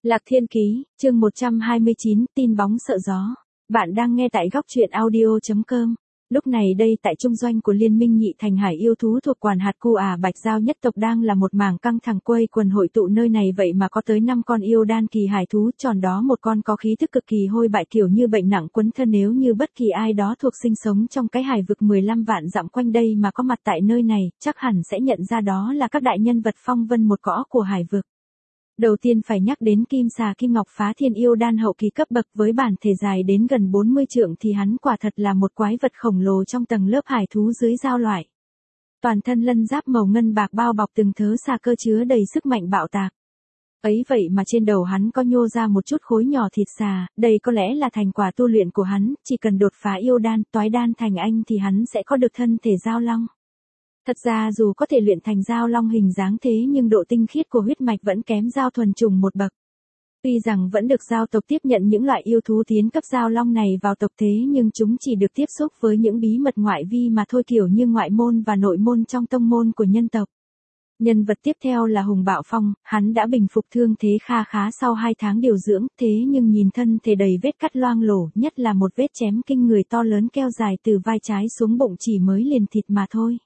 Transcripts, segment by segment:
Lạc Thiên Ký, chương 129, tin bóng sợ gió. Bạn đang nghe tại góc truyện audio.com. Lúc này đây tại trung doanh của Liên minh Nhị Thành Hải yêu thú thuộc quản hạt Cu Bạch Giao nhất tộc đang là một mảng căng thẳng quây quần hội tụ nơi này, vậy mà có tới 5 con yêu đan kỳ hải thú, tròn đó một con có khí thức cực kỳ hôi bại kiểu như bệnh nặng quấn thân. Nếu như bất kỳ ai đó thuộc sinh sống trong cái hải vực 15 vạn dặm quanh đây mà có mặt tại nơi này, chắc hẳn sẽ nhận ra đó là các đại nhân vật phong vân một cõi của hải vực. Đầu tiên phải nhắc đến kim xà Kim Ngọc Phá Thiên yêu đan hậu kỳ cấp bậc với bản thể dài đến gần 40 trượng thì hắn quả thật là một quái vật khổng lồ trong tầng lớp hải thú dưới giao loại. Toàn thân lân giáp màu ngân bạc bao bọc từng thớ xà cơ chứa đầy sức mạnh bạo tạc. Ấy vậy mà trên đầu hắn có nhô ra một chút khối nhỏ thịt xà, đây có lẽ là thành quả tu luyện của hắn, chỉ cần đột phá yêu đan, toái đan thành anh thì hắn sẽ có được thân thể giao long. Thật ra dù có thể luyện thành giao long hình dáng thế nhưng độ tinh khiết của huyết mạch vẫn kém giao thuần trùng một bậc. Tuy rằng vẫn được giao tộc tiếp nhận những loại yêu thú tiến cấp giao long này vào tộc thế nhưng chúng chỉ được tiếp xúc với những bí mật ngoại vi mà thôi, kiểu như ngoại môn và nội môn trong tông môn của nhân tộc. Nhân vật tiếp theo là Hùng Bạo Phong, hắn đã bình phục thương thế kha khá sau 2 tháng điều dưỡng, thế nhưng nhìn thân thể đầy vết cắt loang lổ, nhất là một vết chém kinh người to lớn kéo dài từ vai trái xuống bụng chỉ mới liền thịt mà thôi.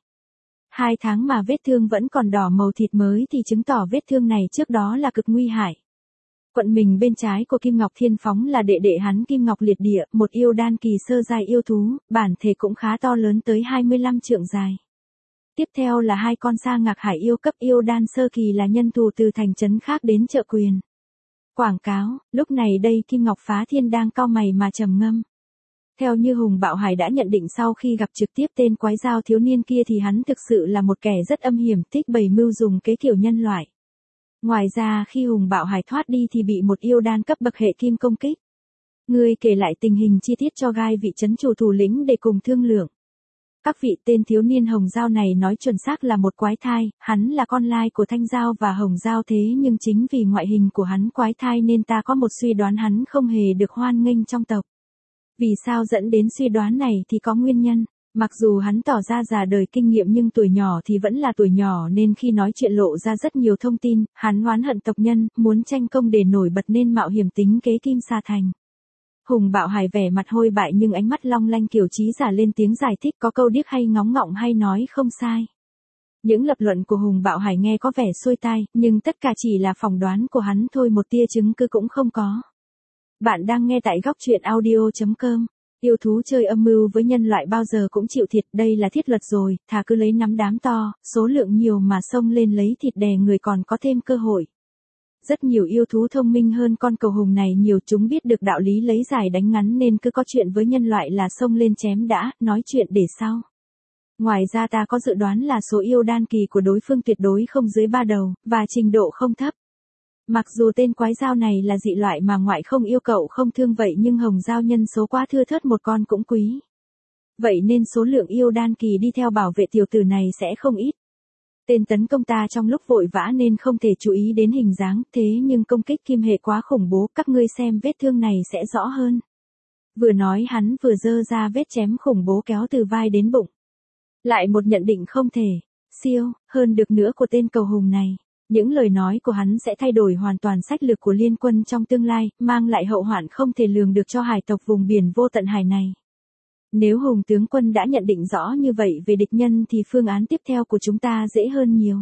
2 tháng mà vết thương vẫn còn đỏ màu thịt mới thì chứng tỏ vết thương này trước đó là cực nguy hại. Quận mình bên trái của Kim Ngọc Thiên Phóng là đệ đệ hắn Kim Ngọc Liệt Địa, một yêu đan kỳ sơ giai yêu thú, bản thể cũng khá to lớn tới 25 trượng dài. Tiếp theo là 2 con sa ngạc hải yêu cấp yêu đan sơ kỳ là nhân thù từ thành trấn khác đến trợ quyền. Quảng cáo, lúc này đây Kim Ngọc Phá Thiên đang cau mày mà trầm ngâm. Theo như Hùng Bạo Hải đã nhận định sau khi gặp trực tiếp tên quái giao thiếu niên kia thì hắn thực sự là một kẻ rất âm hiểm, thích bày mưu dùng kế kiểu nhân loại. Ngoài ra khi Hùng Bạo Hải thoát đi thì bị một yêu đan cấp bậc hệ kim công kích. Ngươi kể lại tình hình chi tiết cho gai vị trấn chủ thủ lĩnh để cùng thương lượng. Các vị, tên thiếu niên Hồng Giao này nói chuẩn xác là một quái thai, hắn là con lai của Thanh Giao và Hồng Giao, thế nhưng chính vì ngoại hình của hắn quái thai nên ta có một suy đoán hắn không hề được hoan nghênh trong tộc. Vì sao dẫn đến suy đoán này thì có nguyên nhân, mặc dù hắn tỏ ra già đời kinh nghiệm nhưng tuổi nhỏ thì vẫn là tuổi nhỏ nên khi nói chuyện lộ ra rất nhiều thông tin, hắn oán hận tộc nhân, muốn tranh công để nổi bật nên mạo hiểm tính kế kim sa thành. Hùng Bạo Hải vẻ mặt hôi bại nhưng ánh mắt long lanh kiểu trí giả lên tiếng giải thích, có câu điếc hay ngóng ngọng hay nói không sai. Những lập luận của Hùng Bạo Hải nghe có vẻ xuôi tai, nhưng tất cả chỉ là phỏng đoán của hắn thôi, một tia chứng cứ cũng không có. Bạn đang nghe tại góc truyện audio.com. Yêu thú chơi âm mưu với nhân loại bao giờ cũng chịu thiệt, đây là thiết luật rồi, thà cứ lấy nắm đám to, số lượng nhiều mà xông lên lấy thịt đè người còn có thêm cơ hội. Rất nhiều yêu thú thông minh hơn con cầu hùng này nhiều, chúng biết được đạo lý lấy dài đánh ngắn nên cứ có chuyện với nhân loại là xông lên chém đã, nói chuyện để sau. Ngoài ra ta có dự đoán là số yêu đan kỳ của đối phương tuyệt đối không dưới 3 đầu, và trình độ không thấp. Mặc dù tên quái giao này là dị loại mà ngoại không yêu cậu không thương vậy nhưng Hồng Giao nhân số quá thưa thớt, một con cũng quý. Vậy nên số lượng yêu đan kỳ đi theo bảo vệ tiểu tử này sẽ không ít. Tên tấn công ta trong lúc vội vã nên không thể chú ý đến hình dáng, thế nhưng công kích kim hệ quá khủng bố, các ngươi xem vết thương này sẽ rõ hơn. Vừa nói hắn vừa giơ ra vết chém khủng bố kéo từ vai đến bụng. Lại một nhận định không thể siêu hơn được nữa của tên cầu hùng này. Những lời nói của hắn sẽ thay đổi hoàn toàn sách lược của liên quân trong tương lai, mang lại hậu hoạn không thể lường được cho hải tộc vùng biển vô tận hải này. Nếu Hùng tướng quân đã nhận định rõ như vậy về địch nhân thì phương án tiếp theo của chúng ta dễ hơn nhiều.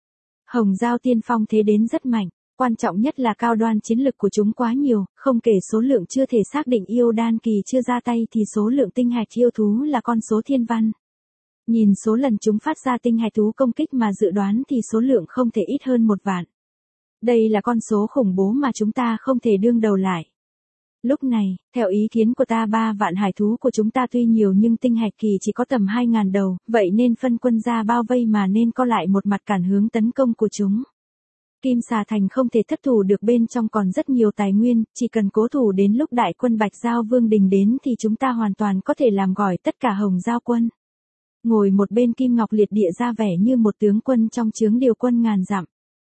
Hồng Giao tiên phong thế đến rất mạnh, quan trọng nhất là cao đoan chiến lực của chúng quá nhiều, không kể số lượng chưa thể xác định yêu đan kỳ chưa ra tay thì số lượng tinh hạch yêu thú là con số thiên văn. Nhìn số lần chúng phát ra tinh hạch thú công kích mà dự đoán thì số lượng không thể ít hơn 1 vạn. Đây là con số khủng bố mà chúng ta không thể đương đầu lại. Lúc này, theo ý kiến của ta 3 vạn hải thú của chúng ta tuy nhiều nhưng tinh hạch kỳ chỉ có tầm 2.000 đầu, vậy nên phân quân ra bao vây mà nên có lại một mặt cản hướng tấn công của chúng. Kim Xà Thành không thể thất thủ được, bên trong còn rất nhiều tài nguyên, chỉ cần cố thủ đến lúc đại quân Bạch Giao Vương Đình đến thì chúng ta hoàn toàn có thể làm gỏi tất cả Hồng Giao quân. Ngồi một bên Kim Ngọc Liệt Địa ra vẻ như một tướng quân trong chướng điều quân ngàn dặm.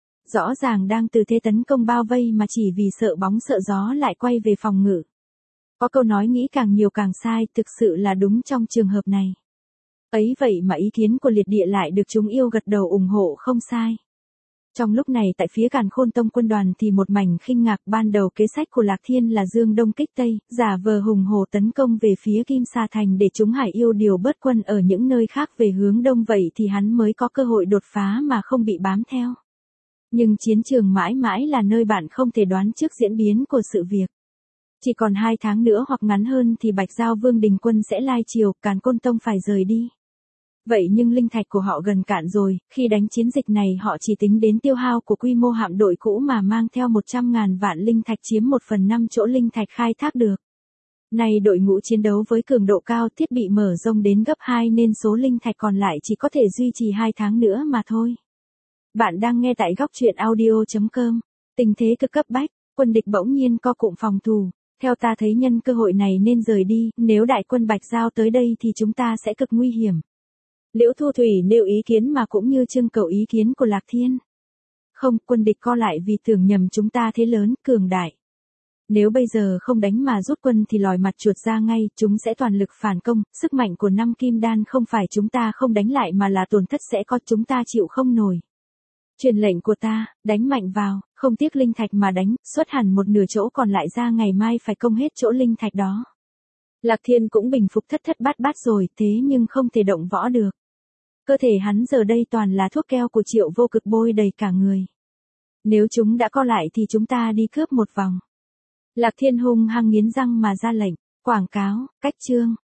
Rõ ràng đang từ thế tấn công bao vây mà chỉ vì sợ bóng sợ gió lại quay về phòng ngự. Có câu nói nghĩ càng nhiều càng sai, thực sự là đúng trong trường hợp này. Ấy vậy mà ý kiến của Liệt Địa lại được chúng yêu gật đầu ủng hộ không sai. Trong lúc này tại phía Càn Khôn Tông quân đoàn thì một mảnh khinh ngạc, ban đầu kế sách của Lạc Thiên là dương đông kích tây, giả vờ hùng hổ tấn công về phía Kim Sa Thành để chúng Hải Yêu điều bớt quân ở những nơi khác về hướng đông, vậy thì hắn mới có cơ hội đột phá mà không bị bám theo. Nhưng chiến trường mãi mãi là nơi bạn không thể đoán trước diễn biến của sự việc. Chỉ còn 2 tháng nữa hoặc ngắn hơn thì Bạch Giao Vương đình quân sẽ lai chiều, Càn Khôn Tông phải rời đi. Vậy nhưng linh thạch của họ gần cạn rồi, khi đánh chiến dịch này họ chỉ tính đến tiêu hao của quy mô hạm đội cũ mà mang theo 100.000 vạn linh thạch chiếm 1/5 chỗ linh thạch khai thác được. Nay đội ngũ chiến đấu với cường độ cao, thiết bị mở rông đến gấp 2 nên số linh thạch còn lại chỉ có thể duy trì 2 tháng nữa mà thôi. Bạn đang nghe tại góc truyện audio.com. Tình thế cực cấp bách, quân địch bỗng nhiên co cụm phòng thủ. Theo ta thấy nhân cơ hội này nên rời đi, nếu đại quân Bạch Giao tới đây thì chúng ta sẽ cực nguy hiểm. Liễu Thu Thủy nêu ý kiến mà cũng như trưng cầu ý kiến của Lạc Thiên. Không, quân địch co lại vì tưởng nhầm chúng ta thế lớn, cường đại. Nếu bây giờ không đánh mà rút quân thì lòi mặt chuột ra ngay, chúng sẽ toàn lực phản công, sức mạnh của 5 kim đan không phải chúng ta không đánh lại mà là tổn thất sẽ có, chúng ta chịu không nổi. Truyền lệnh của ta, đánh mạnh vào, không tiếc linh thạch mà đánh, xuất hẳn một nửa chỗ còn lại ra, ngày mai phải công hết chỗ linh thạch đó. Lạc Thiên cũng bình phục thất thất bát bát rồi, thế nhưng không thể động võ được. Cơ thể hắn giờ đây toàn là thuốc keo của Triệu Vô Cực bôi đầy cả người. Nếu chúng đã co lại thì chúng ta đi cướp một vòng. Lạc Thiên hung hăng nghiến răng mà ra lệnh, quảng cáo, cách chương.